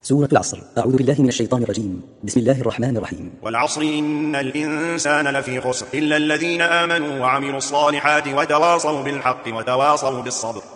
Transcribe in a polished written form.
سورة العصر. أعوذ بالله من الشيطان الرجيم. بسم الله الرحمن الرحيم. والعصر إن الإنسان لفي خسر إلا الذين آمنوا وعملوا الصالحات وتواصوا بالحق وتواصوا بالصبر.